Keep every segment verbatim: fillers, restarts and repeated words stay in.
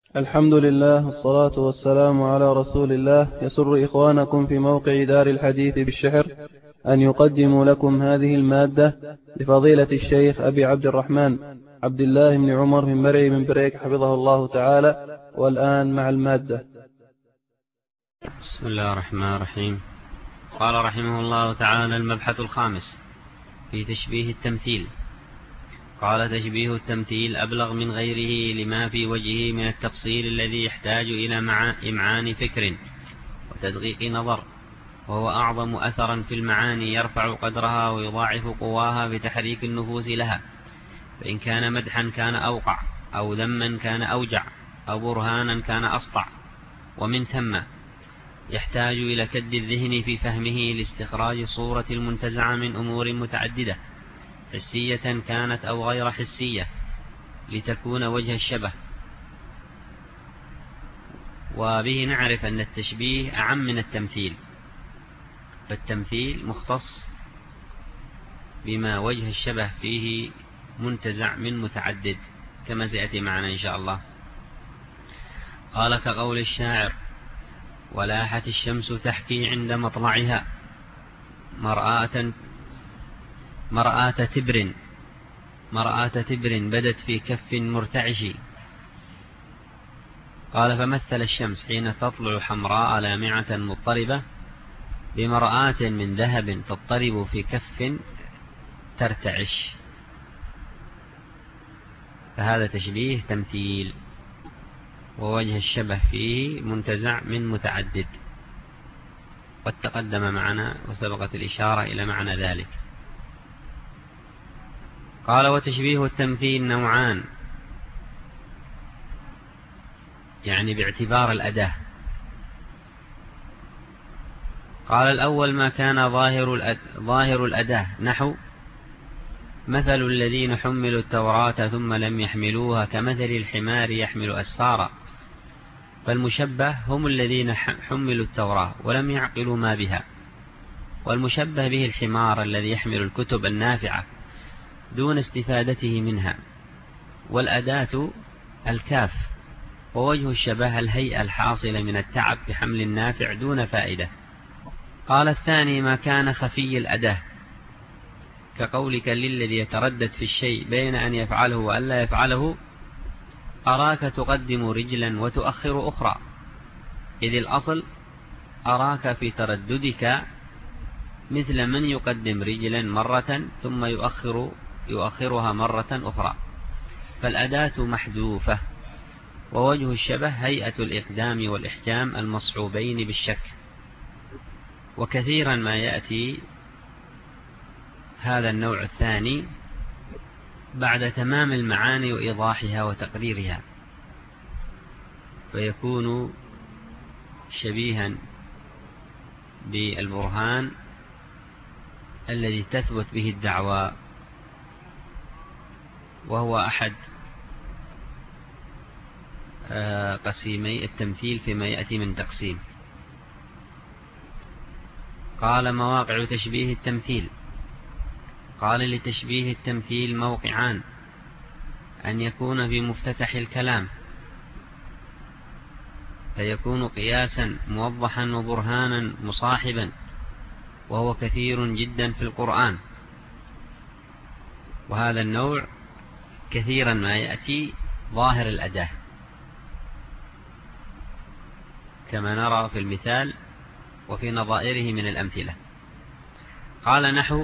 الحمد لله والصلاة والسلام على رسول الله. يسر إخوانكم في موقع دار الحديث بالشحر أن يقدموا لكم هذه المادة لفضيلة الشيخ أبي عبد الرحمن عبد الله بن عمر بن مرعي بن بريك حفظه الله تعالى. والآن مع المادة. بسم الله الرحمن الرحيم. قال رحمه الله تعالى: المبحث الخامس في تشبيه التمثيل. قال: تشبيه التمثيل أبلغ من غيره لما في وجهه من التفصيل الذي يحتاج إلى إمعان فكر وتدقيق نظر، وهو أعظم أثرا في المعاني، يرفع قدرها ويضاعف قواها بتحريك النفوس لها، فإن كان مدحا كان أوقع، أو ذما كان أوجع، أو برهانا كان أسطع. ومن ثم يحتاج إلى كد الذهن في فهمه لاستخراج صورة المنتزعة من أمور متعددة، حسية كانت أو غير حسية، لتكون وجه الشبه. وبه نعرف أن التشبيه أعم من التمثيل، فالتمثيل مختص بما وجه الشبه فيه منتزع من متعدد، كما سيأتي معنا إن شاء الله. قال: كقول الشاعر: ولاحت الشمس تحكي عند مطلعها مرآة مرآة تبر مرآة تبر بدت في كف مرتعش. قال: فمثل الشمس حين تطلع حمراء لامعة مضطربة بمرآة من ذهب تضطرب في كف ترتعش. فهذا تشبيه تمثيل، ووجه الشبه فيه منتزع من متعدد، قد تقدم معنا وسبقت الإشارة إلى معنى ذلك. قال: وتشبيه التمثيل نوعان، يعني باعتبار الأداة. قال: الأول ما كان ظاهر الأد... ظاهر الأداة، نحو: مثل الذين حملوا التوراة ثم لم يحملوها كمثل الحمار يحمل أسفارا. فالمشبه هم الذين حملوا التوراة ولم يعقلوا ما بها، والمشبه به الحمار الذي يحمل الكتب النافعة دون استفادته منها. والأداة الكاف، ووجه الشبه الهيئة الحاصلة من التعب بحمل النافع دون فائدة. قال: الثاني ما كان خفي الأداة، كقولك للذي يتردد في الشيء بين أن يفعله وأن لا يفعله: أراك تقدم رجلا وتؤخر أخرى، إذ الأصل أراك في ترددك مثل من يقدم رجلا مرة ثم يؤخر يؤخرها مرة أخرى. فالأداة محذوفة، ووجه الشبه هيئة الإقدام والإحجام المصحوبين بالشك. وكثيرا ما يأتي هذا النوع الثاني بعد تمام المعاني وإيضاحها وتقريرها، فيكون شبيها بالبرهان الذي تثبت به الدعوى، وهو أحد قسيمي التمثيل فيما يأتي من تقسيم. قال: مواقع تشبيه التمثيل. قال: لتشبيه التمثيل موقعان: أن يكون في مفتتح الكلام فيكون قياسا موضحا وبرهانا مصاحبا، وهو كثير جدا في القرآن. وهذا النوع كثيرا ما يأتي ظاهر الأداة، كما نرى في المثال وفي نظائره من الأمثلة. قال: نحو: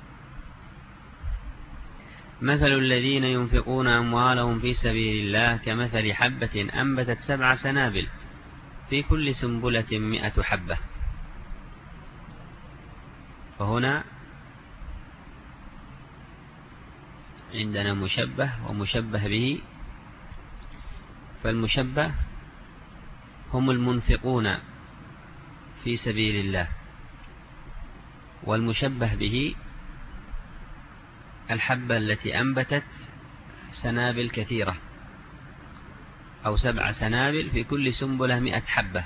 مثل الذين ينفقون أموالهم في سبيل الله كمثل حبة أنبتت سبع سنابل في كل سنبلة مئة حبة. فهنا عندنا مشبه ومشبه به. فالمشبه هم المنفقون في سبيل الله، والمشبه به الحبة التي أنبتت سنابل كثيرة، أو سبع سنابل في كل سنبلة مئة حبة.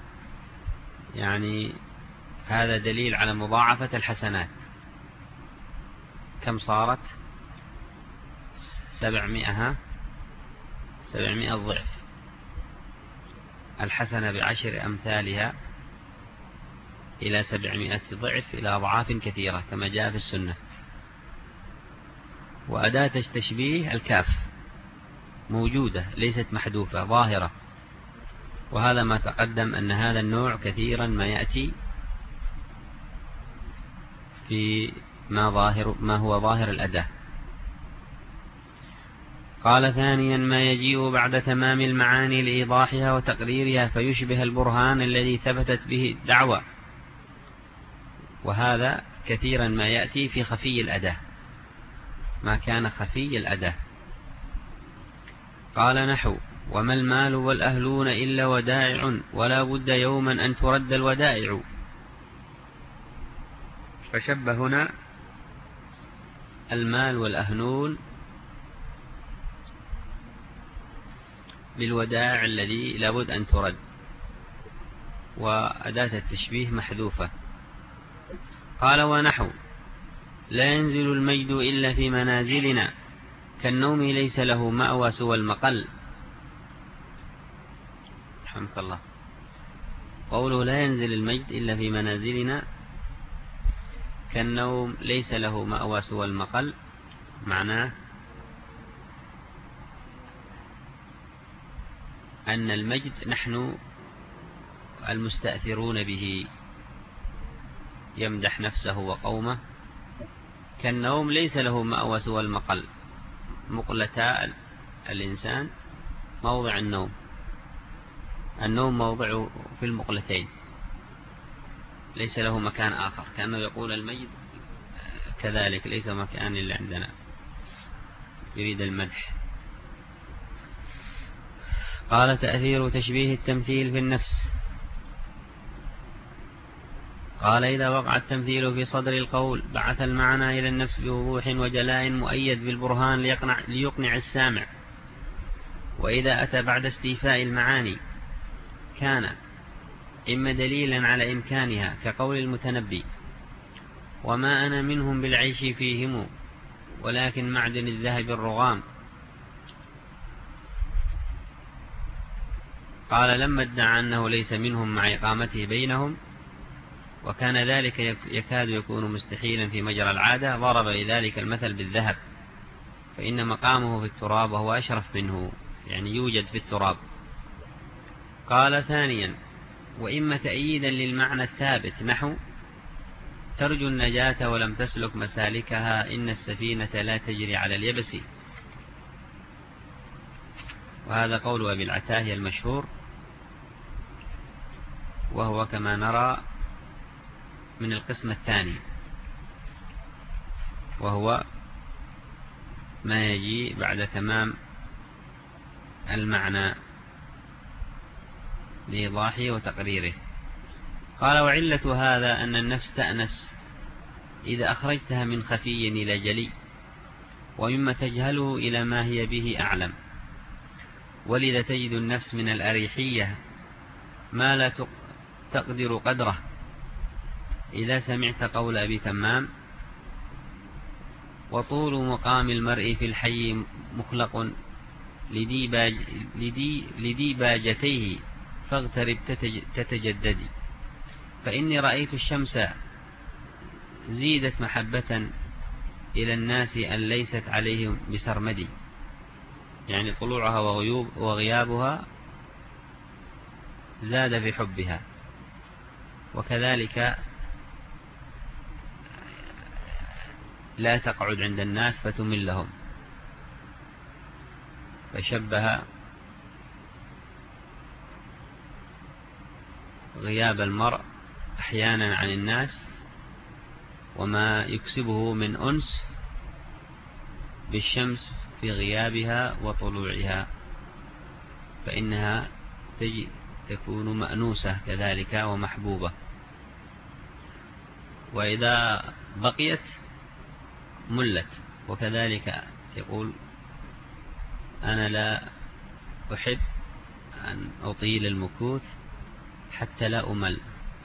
يعني هذا دليل على مضاعفة الحسنات. كم صارت؟ سبعمائة سبعمائة ضعف. الحسنة بعشر أمثالها إلى سبعمائة ضعف إلى أضعاف كثيرة كما جاء في السنة. وأداة التشبيه الكاف موجودة ليست محذوفة ظاهرة، وهذا ما تقدم أن هذا النوع كثيرا ما يأتي في ما, ظاهر ما هو ظاهر الأداة. قال ثانيا ما يجيء بعد تمام المعاني لإيضاحها وتقريرها فيشبه البرهان الذي ثبتت به الدعوة، وهذا كثيرا ما يأتي في خفي الأداة، ما كان خفي الأداة. قال نحو وما المال والأهلون إلا ودائع ولا بد يوما أن ترد الودائع. فشبه هنا المال والأهلون بالودائع الذي لابد أن ترد، وأداة التشبيه محذوفة. قال ونحو لا ينزل المجد إلا في منازلنا كالنوم ليس له مأوى سوى المقل. رحمك الله. قوله لا ينزل المجد إلا في منازلنا كالنوم ليس له مأوى سوى المقل، معناه أن المجد نحن المستأثرون به، يمدح نفسه وقومه. كالنوم ليس له مأوى سوى المقل، مقلتا الإنسان موضع النوم، النوم موضع في المقلتين، ليس له مكان آخر، كأنه يقول المجد كذلك ليس مكان إلا عندنا، يريد المدح. قال تأثير تشبيه التمثيل في النفس. قال إذا وقع التمثيل في صدر القول بعث المعنى إلى النفس بوضوح وجلاء مؤيد بالبرهان ليقنع, ليقنع السامع. وإذا أتى بعد استيفاء المعاني كان إما دليلا على إمكانها كقول المتنبي وما أنا منهم بالعيش فيهم ولكن معدن الذهب الرغام. قال لما ادعى أنه ليس منهم مع إقامته بينهم وكان ذلك يكاد يكون مستحيلا في مجرى العادة، ضرب لذلك المثل بالذهب، فإن مقامه في التراب وهو أشرف منه، يعني يوجد في التراب. قال ثانيا وإما تأييدا للمعنى الثابت نحو ترجو النجاة ولم تسلك مسالكها إن السفينة لا تجري على اليبس. وهذا قول أبي العتاهية المشهور، وهو كما نرى من القسم الثاني، وهو ما يجي بعد تمام المعنى لإيضاحه وتقريره. قال وعلة هذا أن النفس تأنس إذا أخرجتها من خفي إلى جلي، ومما تجهله إلى ما هي به أعلم، ولذا تجد النفس من الأريحية ما لا تقدر قدره. إذا سمعت قول أبي تمام وطول مقام المرء في الحي مخلق لديباج لدي لديباجتيه فاغترب تتجددي، فإني رأيت الشمس زيدت محبة إلى الناس أن ليست عليهم بسرمدي، يعني طلوعها وغيوب وغيابها زاد في حبها، وكذلك لا تقعد عند الناس فتمل لهم. فشبه غياب المرء أحيانا عن الناس وما يكسبه من أنس بالشمس في غيابها وطلوعها، فإنها تجي تكون مأنوسة كذلك ومحبوبة، وإذا بقيت ملت. وكذلك يقول أنا لا أحب أن أطيل المكوث حتى لا أمل.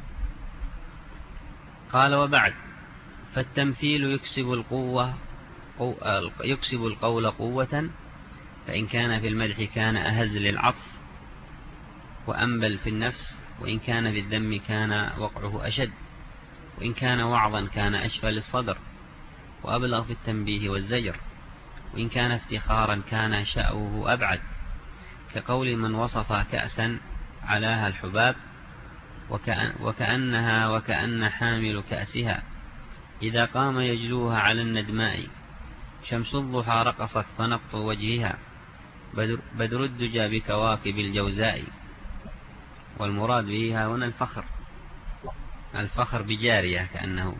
قال وبعد فالتمثيل يكسب القوة يكسب القول قوة، فإن كان في المدح كان أهز للعطف، وأنبل في النفس، وإن كان في الذم كان وقعه أشد، وإن كان وعظا كان أشفى للصدر وأبلغ في التنبيه والزجر، وإن كان افتخارا كان شأوه أبعد، كقول من وصف كأسا علاها الحباب وكأن وكأنها وكأن حامل كأسها إذا قام يجلوها على الندماء، شمس الضحى رقصت فنقط وجهها بدر, بدر الدجى بكواكب الجوزاء. والمراد به هنا الفخر، الفخر بجارية، كأنه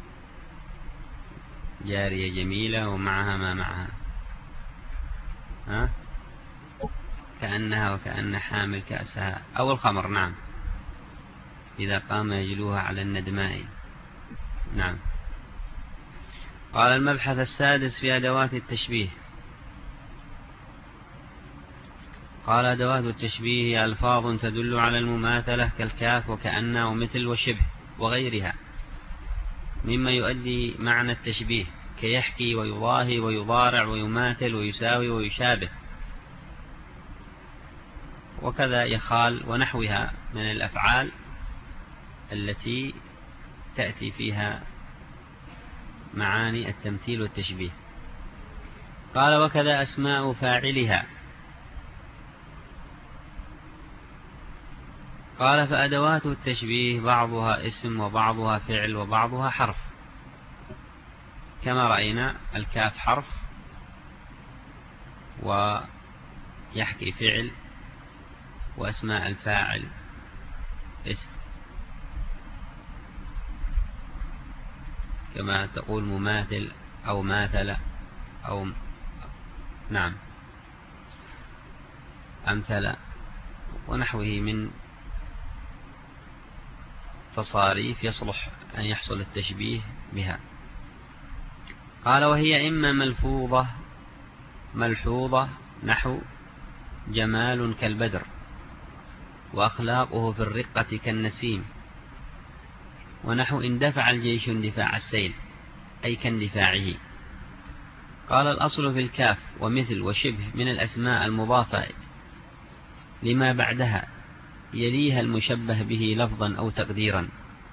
جارية جميلة ومعها ما معها، ها؟ كأنها وكأن حامل كأسها أو الخمر، نعم، إذا قام يجلوها على الندماء. نعم. قال المبحث السادس في أدوات التشبيه. قال أدوات التشبيه هي ألفاظ تدل على المماثلة كالكاف وكأن ومثل وشبه وغيرها مما يؤدي معنى التشبيه، كيحكي ويضاهي ويضارع ويماثل ويساوي ويشابه، وكذا يخال ونحوها من الأفعال التي تأتي فيها معاني التمثيل والتشبيه. قال وكذا أسماء فاعلها. قال فأدوات التشبيه بعضها اسم وبعضها فعل وبعضها حرف، كما رأينا الكاف حرف ويحكي فعل، وأسماء الفاعل اسم، كما تقول مماثل أو ماثل أو نعم أمثل ونحوه من تصاريف يصلح أن يحصل التشبيه بها. قال وهي إما ملفوظة ملحوظة نحو جمال كالبدر، وأخلاقه في الرقة كالنسيم، ونحو اندفع الجيش اندفاع السيل أي كاندفاعه. قال الأصل في الكاف ومثل وشبه من الأسماء المضافة لما بعدها يليها المشبه به لفظا أو تقديرا.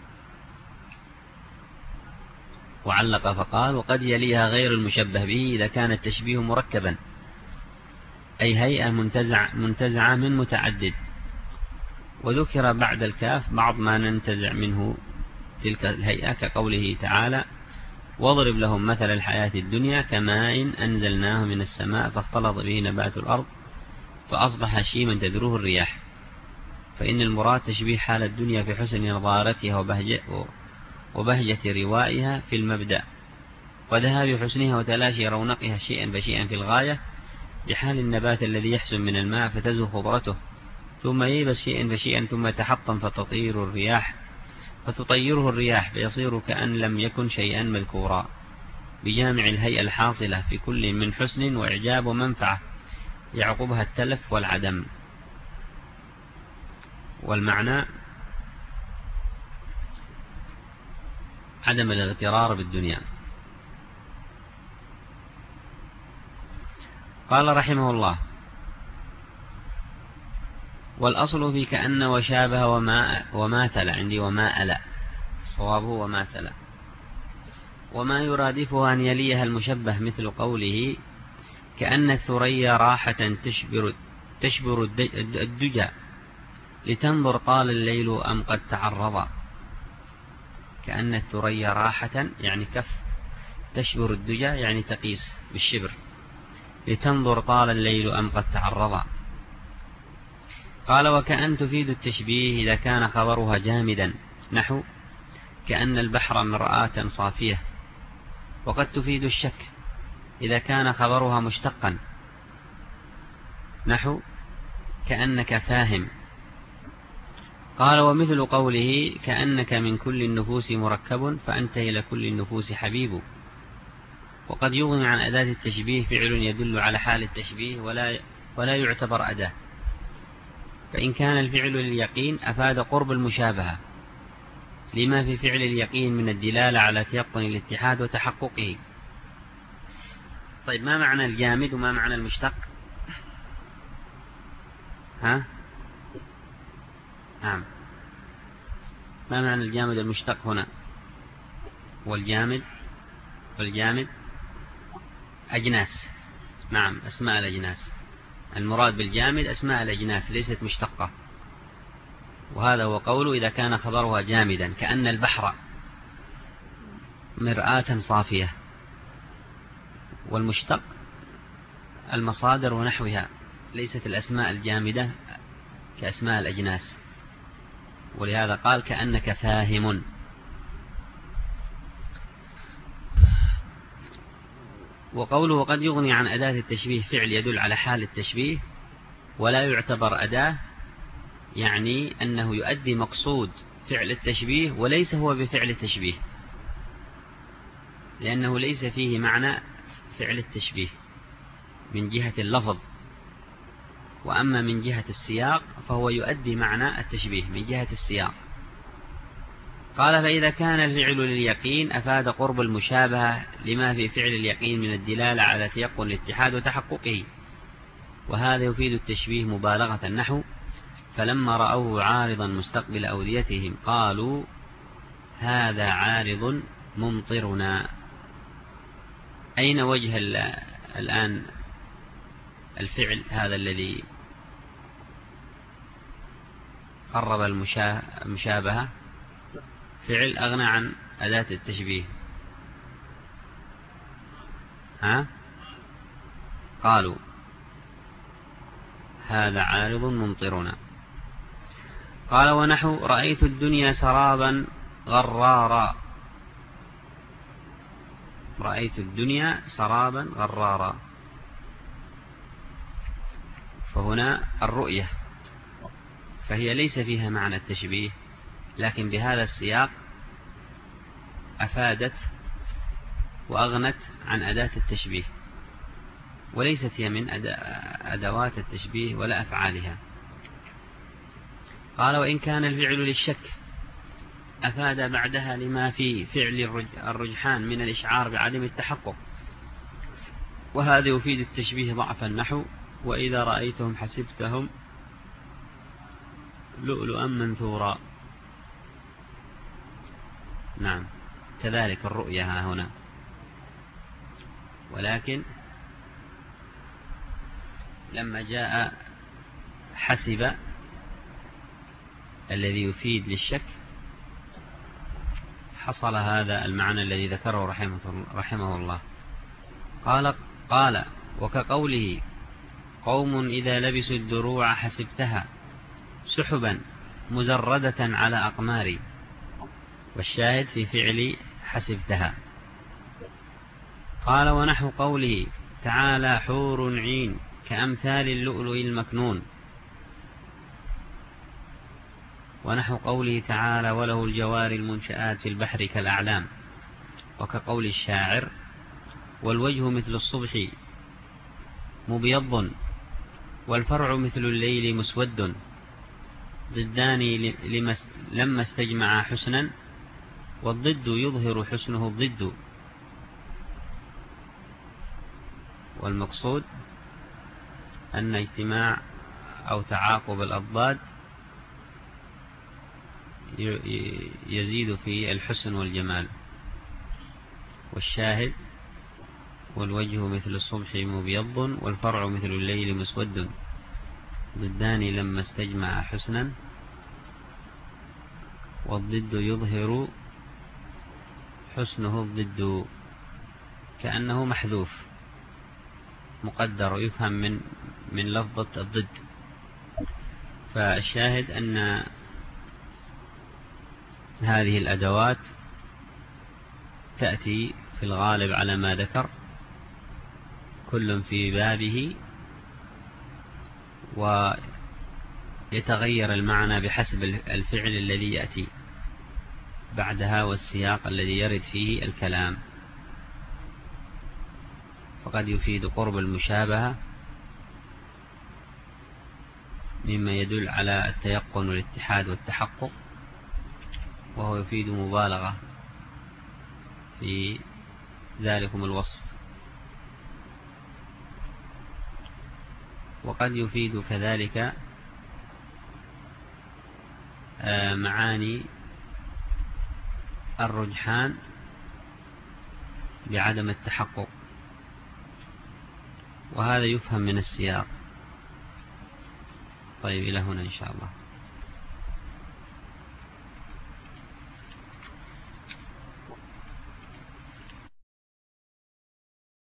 وعلق فقال وقد يليها غير المشبه به إذا كان التشبيه مركبا، أي هيئة منتزع منتزعة من متعدد. وذكر بعد الكاف بعض ما ننتزع منه تلك الهيئة، كقوله تعالى واضرب لهم مثل الحياة الدنيا كماء أنزلناه من السماء فاختلط به نبات الأرض فأصبح هشيما تذروه الرياح. فإن المراد تشبيه حال الدنيا في حسن نظارتها وبهجة, وبهجة روائها في المبدأ، وذهاب حسنها وتلاشي رونقها شيئا فشيئا في الغاية، بحال النبات الذي يحسن من الماء فتزهو خضرته ثم ييبس شيئا فشيئا ثم تحطم فتطير الرياح فتطيره الرياح فيصير كأن لم يكن شيئا مذكورا، بجامع الهيئة الحاصلة في كل من حسن وإعجاب ومنفعة يعقبها التلف والعدم. والمعنى عدم الاغترار بالدنيا. قال رحمه الله والأصل في كأن وشابه وما وماثل، عندي وماءل صوابه وماثل، وما يرادفها أن يليها المشبه مثل قوله كأن الثريا راحة تشبر, تشبر الدجى لتنظر طال الليل أم قد تعرض. كأن الثريا راحة يعني كف، تشبر الدجى يعني تقيس بالشبر، لتنظر طال الليل أم قد تعرض. قال وكأن تفيد التشبيه إذا كان خبرها جامدا نحو كأن البحر مرآة صافية، وقد تفيد الشك إذا كان خبرها مشتقا نحو كأنك فاهم. قال ومثل قوله كأنك من كل النفوس مركب فأنت إلى كل النفوس حبيب. وقد يغني عن أداة التشبيه فعل يدل على حال التشبيه ولا, ولا يعتبر أداة، فإن كان الفعل لليقين أفاد قرب المشابهة لما في فعل اليقين من الدلالة على تيقن الاتحاد وتحققه. طيب ما معنى الجامد وما معنى المشتق؟ ها نعم. ما معنى الجامد المشتق هنا؟ والجامد والجامد أجناس. نعم، أسماء الأجناس. المراد بالجامد أسماء الأجناس ليست مشتقة. وهذا هو قوله إذا كان خبرها جامدا، كأن البحر مرآة صافية. والمشتق المصادر ونحوها، ليست الأسماء الجامدة كأسماء الأجناس. ولهذا قال كأنك فاهم. وقوله قد يغني عن أداة التشبيه فعل يدل على حال التشبيه ولا يعتبر أداة، يعني أنه يؤدي مقصود فعل التشبيه وليس هو بفعل التشبيه، لأنه ليس فيه معنى فعل التشبيه من جهة اللفظ، وأما من جهة السياق فهو يؤدي معنى التشبيه من جهة السياق. قال فإذا كان الفعل لليقين أفاد قرب المشابهة لما في فعل اليقين من الدلالة على تيقن الاتحاد وتحققه، وهذا يفيد التشبيه مبالغة. النحو فلما رأوه عارضا مستقبل أوديتهم قالوا هذا عارض ممطرنا. أين وجه الآن الفعل هذا الذي قرب المشابهة؟ فعل أغنى عن أداة التشبيه. ها؟ قالوا هذا عارض ممطرنا. قال ونحو رأيت الدنيا سرابا غرارا. رأيت الدنيا سرابا غرارا، فهنا الرؤية، فهي ليس فيها معنى التشبيه، لكن بهذا السياق أفادت وأغنت عن أداة التشبيه، وليست هي من أدوات التشبيه ولا أفعالها. قال وإن كان الفعل للشك أفاد بعدها لما في فعل الرجحان من الإشعار بعدم التحقق، وهذا يفيد التشبيه ضعف. النحو وإذا رأيتهم حسبتهم لؤلؤا منثورا. نعم، كذلك الرؤية ها هنا، ولكن لما جاء حسب الذي يفيد للشك حصل هذا المعنى الذي ذكره رحمه, رحمه الله. قال قال وكقوله قوم إذا لبسوا الدروع حسبتها سحبا مزردة على أقماري، والشاهد في فعل حسبتها. قال ونحو قوله تعالى حور عين كأمثال اللؤلؤ المكنون، ونحو قوله تعالى وله الجوار المنشآت في البحر كالأعلام، وكقول الشاعر والوجه مثل الصبح مبيض والفرع مثل الليل مسود، ضدان لما استجمع حسنا والضد يظهر حسنه الضد. والمقصود أن اجتماع أو تعاقب الأضداد يزيد في الحسن والجمال. والشاهد والوجه مثل الصبح مبيض والفرع مثل الليل مسود، ضدان لما استجمع حسنا والضد يظهر حسنه الضد، كأنه محذوف مقدر يفهم من من لفظة الضد. فالشاهد أن هذه الأدوات تأتي في الغالب على ما ذكر كل في بابه، ويتغير المعنى بحسب الفعل الذي يأتي بعدها والسياق الذي يرد فيه الكلام. فقد يفيد قرب المشابهة مما يدل على التيقن والاتحاد والتحقق، وهو يفيد مبالغة في ذلكم الوصف. وقد يفيد كذلك معاني الرجحان بعدم التحقق، وهذا يفهم من السياق. طيب إلى هنا إن شاء الله.